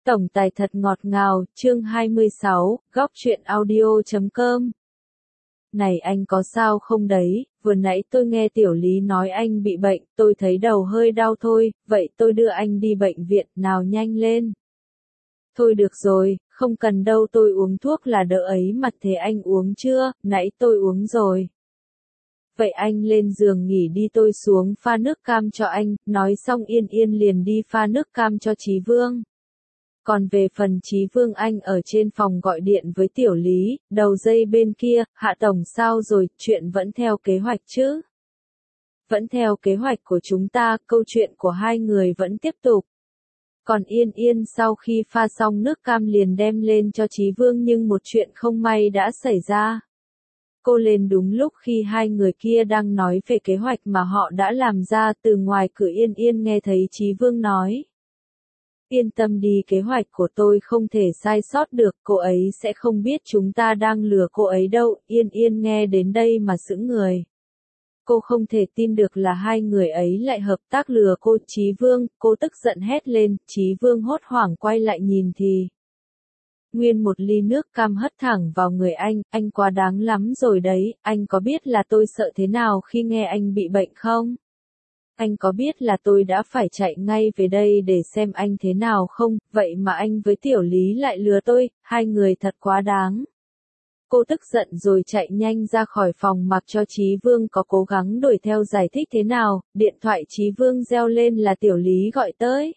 Tổng tài thật ngọt ngào, chương 26, góc truyện audio.com. Này anh có sao không đấy, vừa nãy tôi nghe Tiểu Lý nói anh bị bệnh, tôi thấy đầu hơi đau thôi, vậy tôi đưa anh đi bệnh viện, nào nhanh lên. Thôi được rồi, không cần đâu, tôi uống thuốc là đỡ ấy mà. Thế anh uống chưa? Nãy tôi uống rồi. Vậy anh lên giường nghỉ đi, tôi xuống pha nước cam cho anh. Nói xong Yên Yên liền đi pha nước cam cho Chí Vương. Còn về phần Chí Vương, anh ở trên phòng gọi điện với Tiểu Lý, đầu dây bên kia, Hạ Tổng sao rồi, chuyện vẫn theo kế hoạch chứ? Vẫn theo kế hoạch của chúng ta, câu chuyện của hai người vẫn tiếp tục. Còn Yên Yên sau khi pha xong nước cam liền đem lên cho Chí Vương, nhưng một chuyện không may đã xảy ra. Cô lên đúng lúc khi hai người kia đang nói về kế hoạch mà họ đã làm ra. Từ ngoài cửa Yên Yên nghe thấy Chí Vương nói: Yên tâm đi, kế hoạch của tôi không thể sai sót được, cô ấy sẽ không biết chúng ta đang lừa cô ấy đâu. Yên Yên nghe đến đây mà sững người. Cô không thể tin được là hai người ấy lại hợp tác lừa cô. Chí Vương, cô tức giận hét lên. Chí Vương hốt hoảng quay lại nhìn thì nguyên một ly nước cam hất thẳng vào người anh quá đáng lắm rồi đấy, anh có biết là tôi sợ thế nào khi nghe anh bị bệnh không? Anh có biết là tôi đã phải chạy ngay về đây để xem anh thế nào không, vậy mà anh với Tiểu Lý lại lừa tôi, hai người thật quá đáng. Cô tức giận rồi chạy nhanh ra khỏi phòng, mặc cho Chí Vương có cố gắng đuổi theo giải thích thế nào. Điện thoại Chí Vương reo lên là Tiểu Lý gọi tới.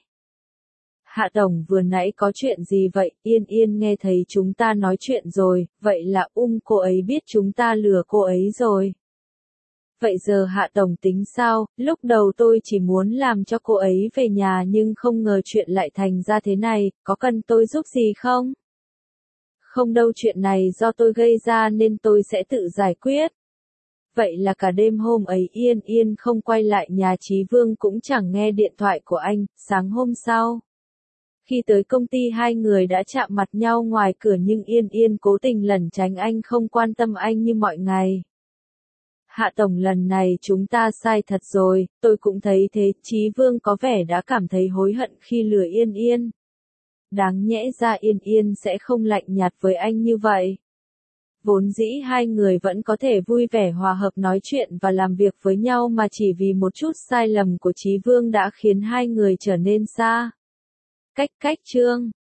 Hạ Tổng, vừa nãy có chuyện gì vậy? Yên Yên nghe thấy chúng ta nói chuyện rồi, vậy là cô ấy biết chúng ta lừa cô ấy rồi. Vậy giờ Hạ Tổng tính sao? Lúc đầu tôi chỉ muốn làm cho cô ấy về nhà nhưng không ngờ chuyện lại thành ra thế này, có cần tôi giúp gì không? Không đâu, chuyện này do tôi gây ra nên tôi sẽ tự giải quyết. Vậy là cả đêm hôm ấy Yên Yên không quay lại nhà, Chí Vương cũng chẳng nghe điện thoại của anh. Sáng hôm sau, khi tới công ty hai người đã chạm mặt nhau ngoài cửa nhưng Yên Yên cố tình lẩn tránh anh, không quan tâm anh như mọi ngày. Hạ Tổng, lần này chúng ta sai thật rồi, tôi cũng thấy thế. Chí Vương có vẻ đã cảm thấy hối hận khi lừa Yên Yên. Đáng nhẽ ra Yên Yên sẽ không lạnh nhạt với anh như vậy. Vốn dĩ hai người vẫn có thể vui vẻ hòa hợp nói chuyện và làm việc với nhau, mà chỉ vì một chút sai lầm của Chí Vương đã khiến hai người trở nên xa cách. Chương